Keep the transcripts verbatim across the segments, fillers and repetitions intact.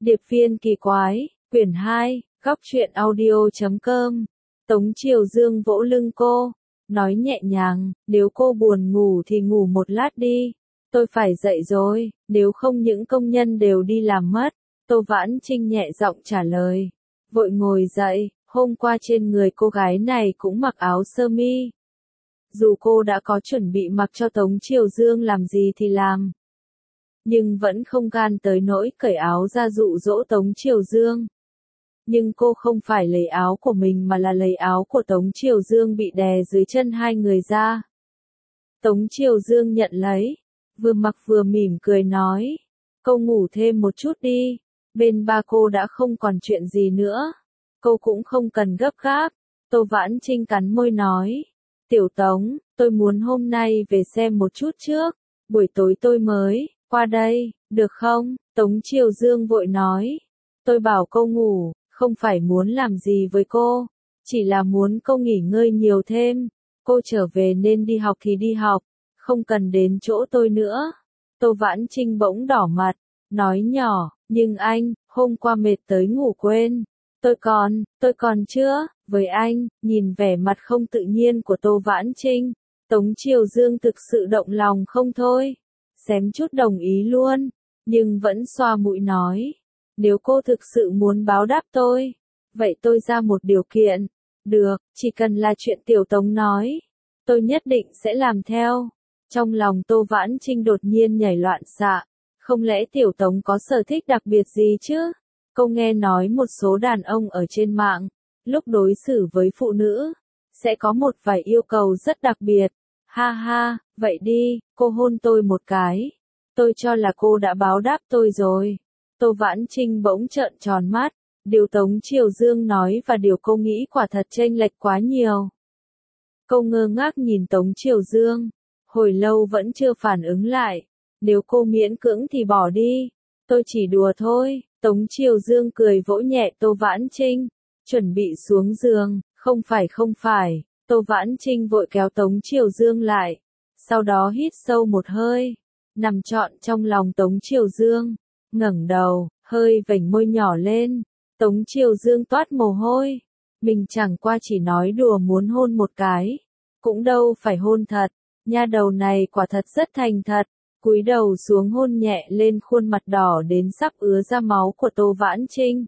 Điệp viên kỳ quái, quyển hai, góc truyện audio chấm com. Tống Triều Dương vỗ lưng cô, nói nhẹ nhàng, nếu cô buồn ngủ thì ngủ một lát đi, tôi phải dậy rồi, nếu không những công nhân đều đi làm mất. Tô Vãn Trinh nhẹ giọng trả lời, vội ngồi dậy, hôm qua trên người cô gái này cũng mặc áo sơ mi. Dù cô đã có chuẩn bị mặc cho Tống Triều Dương làm gì thì làm, nhưng vẫn không gan tới nỗi cởi áo ra dụ dỗ Tống Triều Dương. Nhưng cô không phải lấy áo của mình mà là lấy áo của Tống Triều Dương bị đè dưới chân hai người ra. Tống Triều Dương nhận lấy, vừa mặc vừa mỉm cười nói, cô ngủ thêm một chút đi, bên ba cô đã không còn chuyện gì nữa, cô cũng không cần gấp gáp. Tô Vãn Trinh cắn môi nói, Tiểu Tống, tôi muốn hôm nay về xem một chút trước, buổi tối tôi mới qua đây, được không? Tống Triều Dương vội nói, tôi bảo cô ngủ, không phải muốn làm gì với cô, chỉ là muốn cô nghỉ ngơi nhiều thêm, cô trở về nên đi học thì đi học, không cần đến chỗ tôi nữa. Tô Vãn Trinh bỗng đỏ mặt, nói nhỏ, nhưng anh, hôm qua mệt tới ngủ quên, tôi còn, tôi còn chưa, với anh, nhìn vẻ mặt không tự nhiên của Tô Vãn Trinh, Tống Triều Dương thực sự động lòng không thôi, xém chút đồng ý luôn, nhưng vẫn xoa mũi nói, nếu cô thực sự muốn báo đáp tôi, vậy tôi ra một điều kiện, được, chỉ cần là chuyện Tiểu Tống nói, tôi nhất định sẽ làm theo. Trong lòng Tô Vãn Trinh đột nhiên nhảy loạn xạ, không lẽ Tiểu Tống có sở thích đặc biệt gì chứ? Cô nghe nói một số đàn ông ở trên mạng, lúc đối xử với phụ nữ, sẽ có một vài yêu cầu rất đặc biệt. Ha ha, vậy đi, cô hôn tôi một cái. Tôi cho là cô đã báo đáp tôi rồi. Tô Vãn Trinh bỗng trợn tròn mắt, điều Tống Triều Dương nói và điều cô nghĩ quả thật chênh lệch quá nhiều. Cô ngơ ngác nhìn Tống Triều Dương, hồi lâu vẫn chưa phản ứng lại. Nếu cô miễn cưỡng thì bỏ đi, tôi chỉ đùa thôi. Tống Triều Dương cười vỗ nhẹ Tô Vãn Trinh, chuẩn bị xuống giường, không phải không phải. Tô Vãn Trinh vội kéo Tống Triều Dương lại, sau đó hít sâu một hơi, nằm trọn trong lòng Tống Triều Dương, ngẩng đầu, hơi vểnh môi nhỏ lên. Tống Triều Dương toát mồ hôi, mình chẳng qua chỉ nói đùa muốn hôn một cái, cũng đâu phải hôn thật. Nha đầu này quả thật rất thành thật, cúi đầu xuống hôn nhẹ lên khuôn mặt đỏ đến sắp ứa ra máu của Tô Vãn Trinh.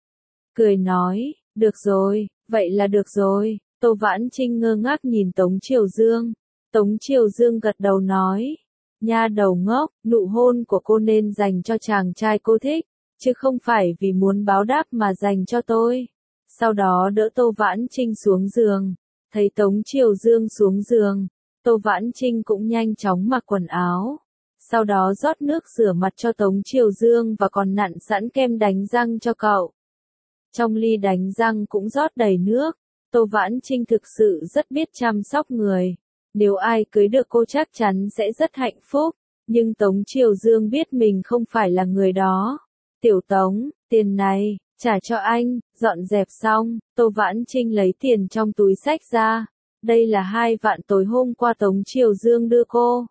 Cười nói, được rồi, vậy là được rồi. Tô Vãn Trinh ngơ ngác nhìn Tống Triều Dương. Tống Triều Dương gật đầu nói, nha đầu ngốc, nụ hôn của cô nên dành cho chàng trai cô thích, chứ không phải vì muốn báo đáp mà dành cho tôi. Sau đó đỡ Tô Vãn Trinh xuống giường, thấy Tống Triều Dương xuống giường, Tô Vãn Trinh cũng nhanh chóng mặc quần áo. Sau đó rót nước rửa mặt cho Tống Triều Dương và còn nặn sẵn kem đánh răng cho cậu. Trong ly đánh răng cũng rót đầy nước. Tô Vãn Trinh thực sự rất biết chăm sóc người. Nếu ai cưới được cô chắc chắn sẽ rất hạnh phúc. Nhưng Tống Triều Dương biết mình không phải là người đó. Tiểu Tống, tiền này, trả cho anh. Dọn dẹp xong, Tô Vãn Trinh lấy tiền trong túi xách ra. Đây là hai vạn tối hôm qua Tống Triều Dương đưa cô.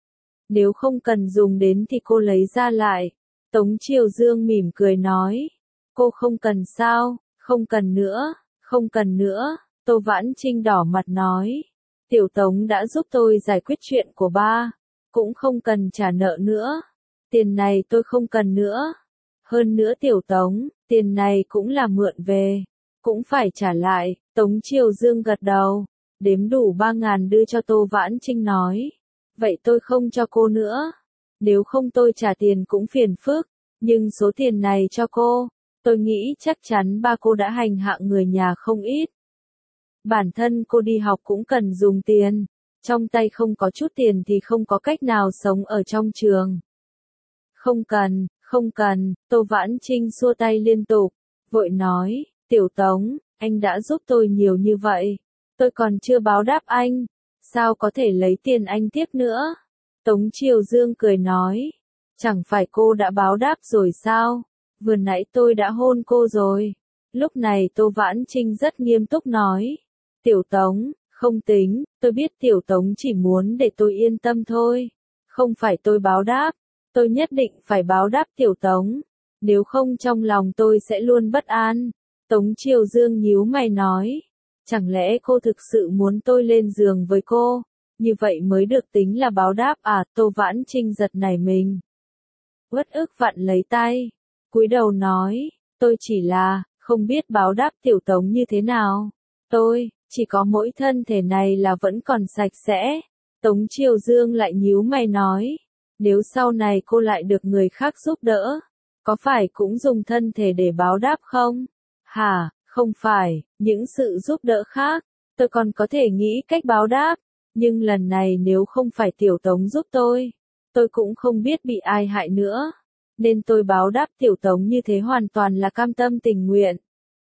Nếu không cần dùng đến thì cô lấy ra lại. Tống Triều Dương mỉm cười nói. Cô không cần sao, không cần nữa, không cần nữa. Tô Vãn Trinh đỏ mặt nói. Tiểu Tống đã giúp tôi giải quyết chuyện của ba, cũng không cần trả nợ nữa. Tiền này tôi không cần nữa. Hơn nữa Tiểu Tống, tiền này cũng là mượn về, cũng phải trả lại. Tống Triều Dương gật đầu, đếm đủ ba ngàn đưa cho Tô Vãn Trinh nói. Vậy tôi không cho cô nữa. Nếu không tôi trả tiền cũng phiền phức, nhưng số tiền này cho cô, tôi nghĩ chắc chắn ba cô đã hành hạ người nhà không ít. Bản thân cô đi học cũng cần dùng tiền, trong tay không có chút tiền thì không có cách nào sống ở trong trường. Không cần, không cần, Tô Vãn Trinh xua tay liên tục, vội nói, Tiểu Tống, anh đã giúp tôi nhiều như vậy, tôi còn chưa báo đáp anh, sao có thể lấy tiền anh tiếp nữa? Tống Triều Dương cười nói, chẳng phải cô đã báo đáp rồi sao? Vừa nãy tôi đã hôn cô rồi. Lúc này Tô Vãn Trinh rất nghiêm túc nói, Tiểu Tống, không tính, tôi biết Tiểu Tống chỉ muốn để tôi yên tâm thôi. Không phải tôi báo đáp, tôi nhất định phải báo đáp Tiểu Tống. nếu không trong lòng tôi sẽ luôn bất an. Tống Triều Dương nhíu mày nói, chẳng lẽ cô thực sự muốn tôi lên giường với cô, như vậy mới được tính là báo đáp à? Tô Vãn Trinh giật nảy mình, uất ức vặn lấy tay, cúi đầu nói, tôi chỉ là, không biết báo đáp tiểu Tống như thế nào. Tôi, chỉ có mỗi thân thể này là vẫn còn sạch sẽ. Tống Triều Dương lại nhíu mày nói, nếu sau này cô lại được người khác giúp đỡ, có phải cũng dùng thân thể để báo đáp không? Hả, không phải, những sự giúp đỡ khác, tôi còn có thể nghĩ cách báo đáp, nhưng lần này nếu không phải tiểu Tống giúp tôi, tôi cũng không biết bị ai hại nữa, nên tôi báo đáp tiểu Tống như thế hoàn toàn là cam tâm tình nguyện.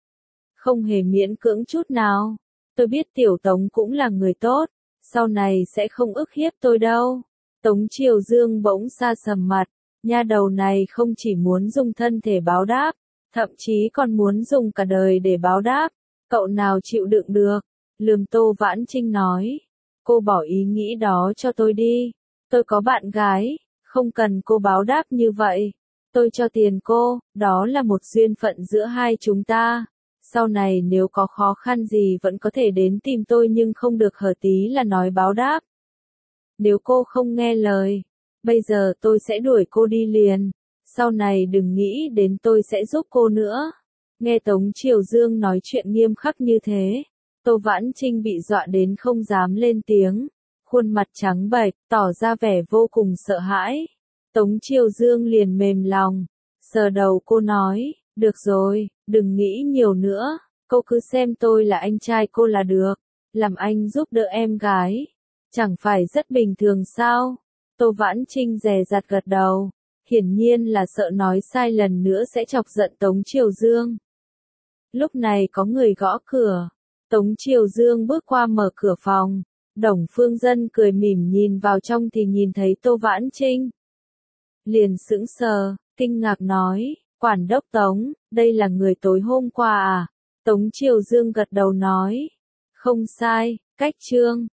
Không hề miễn cưỡng chút nào, tôi biết tiểu Tống cũng là người tốt, sau này sẽ không ức hiếp tôi đâu. Tống Triều Dương bỗng sa sầm mặt, nha đầu này không chỉ muốn dùng thân thể báo đáp, thậm chí còn muốn dùng cả đời để báo đáp, cậu nào chịu đựng được, lườm Tô Vãn Trinh nói, cô bỏ ý nghĩ đó cho tôi đi, tôi có bạn gái, không cần cô báo đáp như vậy, tôi cho tiền cô, đó là một duyên phận giữa hai chúng ta, sau này nếu có khó khăn gì vẫn có thể đến tìm tôi nhưng không được hở tí là nói báo đáp. Nếu cô không nghe lời, bây giờ tôi sẽ đuổi cô đi liền, sau này đừng nghĩ đến tôi sẽ giúp cô nữa. Nghe Tống Triều Dương nói chuyện nghiêm khắc như thế, Tô Vãn Trinh bị dọa đến không dám lên tiếng, khuôn mặt trắng bệch, tỏ ra vẻ vô cùng sợ hãi. Tống Triều Dương liền mềm lòng, sờ đầu cô nói, được rồi, đừng nghĩ nhiều nữa, cô cứ xem tôi là anh trai cô là được, làm anh giúp đỡ em gái, chẳng phải rất bình thường sao? Tô Vãn Trinh dè dặt gật đầu, hiển nhiên là sợ nói sai lần nữa sẽ chọc giận Tống Triều Dương. Lúc này có người gõ cửa, Tống Triều Dương bước qua mở cửa phòng, Đồng Phương Dân cười mỉm nhìn vào trong thì nhìn thấy Tô Vãn Trinh. Liền sững sờ, kinh ngạc nói, quản đốc Tống, đây là người tối hôm qua à? Tống Triều Dương gật đầu nói, không sai, cách trương.